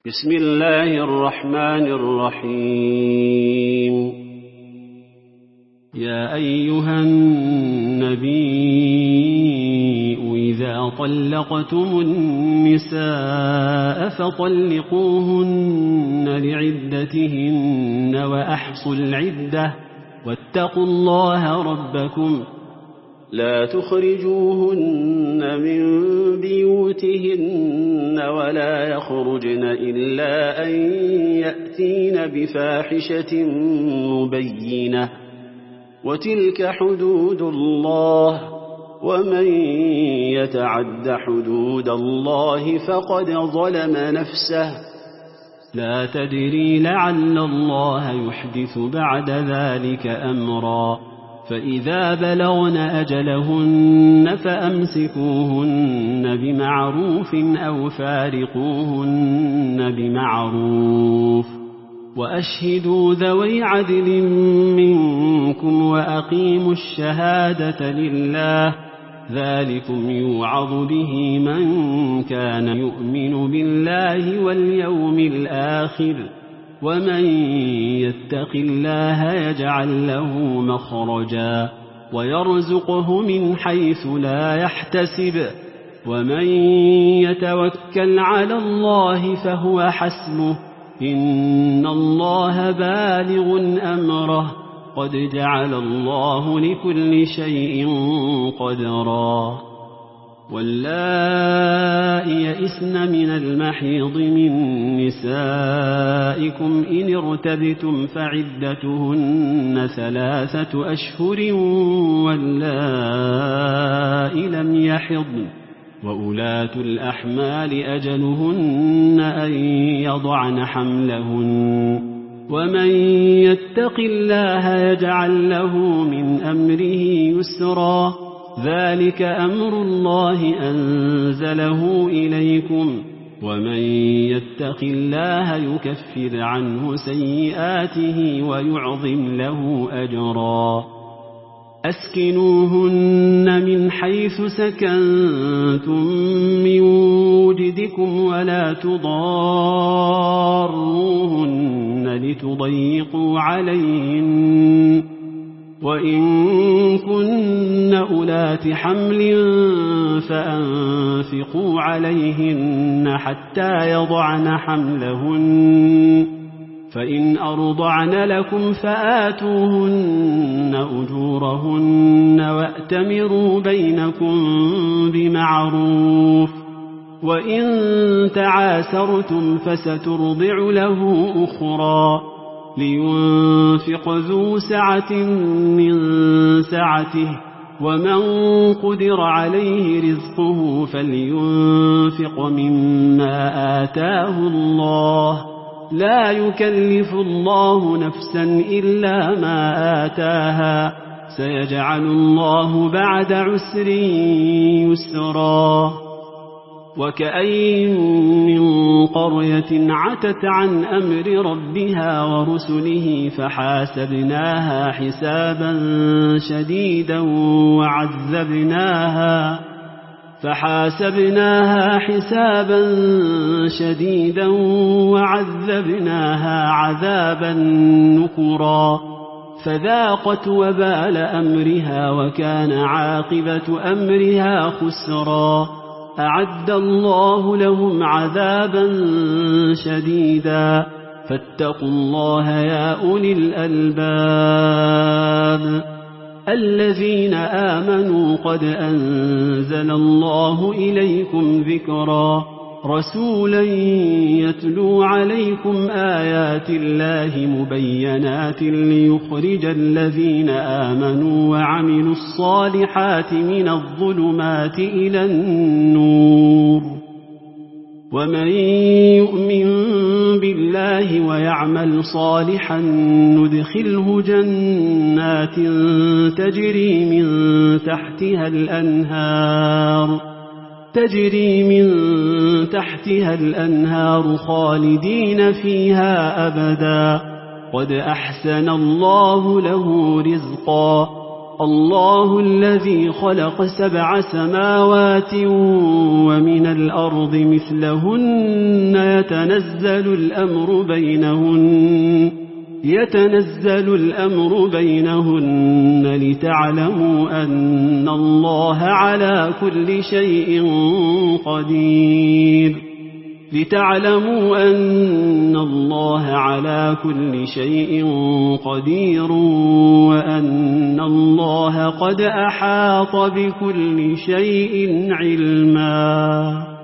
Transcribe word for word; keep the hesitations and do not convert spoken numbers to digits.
بسم الله الرحمن الرحيم. يا أيها النبي إذا طلقتم النساء فطلقوهن لعدتهن وأحصوا العدة واتقوا الله ربكم لا تخرجوهن من بيوتهن ولا يخرجن إلا أن يأتين بفاحشة مبينة وتلك حدود الله ومن يتعد حدود الله فقد ظلم نفسه لا تدري لعل الله يحدث بعد ذلك أمرا فإذا بلغن أجلهن فأمسكوهن بمعروف أو فارقوهن بمعروف وأشهدوا ذوي عدل منكم وأقيموا الشهادة لله ذلكم يوعظ به من كان يؤمن بالله واليوم الآخر ومن يتق الله يجعل له مخرجا ويرزقه من حيث لا يحتسب ومن يتوكل على الله فهو حسبه إن الله بالغ أمره قد جعل الله لكل شيء قدرا واللائي يئسن من المحيض من نسائكم إن ارتبتم فعدتهن ثلاثة أشهر واللائي لم يحضن وأولاة الأحمال أجلهن أن يضعن حملهن ومن يتق الله يجعل له من أمره يسرا ذلك أمر الله أنزله إليكم ومن يتق الله يكفر عنه سيئاته ويعظم له أجرا أسكنوهن من حيث سكنتم من وجدكم ولا تضاروهن لتضيقوا عليهن وإن كن أولات حمل فأنفقوا عليهن حتى يضعن حملهن فإن أرضعن لكم فآتوهن أجورهن وأتمروا بينكم بمعروف وإن تعاسرتم فسترضع له أخرى لينفق ذو سعة من سعته ومن قدر عليه رزقه فلينفق مما آتاه الله لا يكلف الله نفسا إلا ما آتاها سيجعل الله بعد عسر يسرا وكأين من قرية عتت عن أمر ربها ورسله فحاسبناها حسابا شديدا وعذبناها فحاسبناها حسابا شديدا وعذبناها عذابا نكرا فذاقت وبال أمرها وكان عاقبة أمرها خسرا أعد الله لهم عذابا شديدا فاتقوا الله يا أولي الألباب الذين آمنوا قد أنزل الله إليكم ذكرا رسولا يتلو عليكم آيات الله مبينات ليخرج الذين آمنوا وعملوا الصالحات من الظلمات إلى النور ومن يؤمن بالله ويعمل صالحا ندخله جنات تجري من تحتها الأنهار تجري من تحتها الأنهار خالدين فيها أبدا قد أحسن الله له رزقا الله الذي خلق سبع سماوات ومن الأرض مثلهن يتنزل الأمر بينهن يتنزل الأمر بينهن لتعلموا أن الله على كل شيء قدير لتعلموا أن الله على كل شيء قدير وأن الله قد أحاط بكل شيء علما.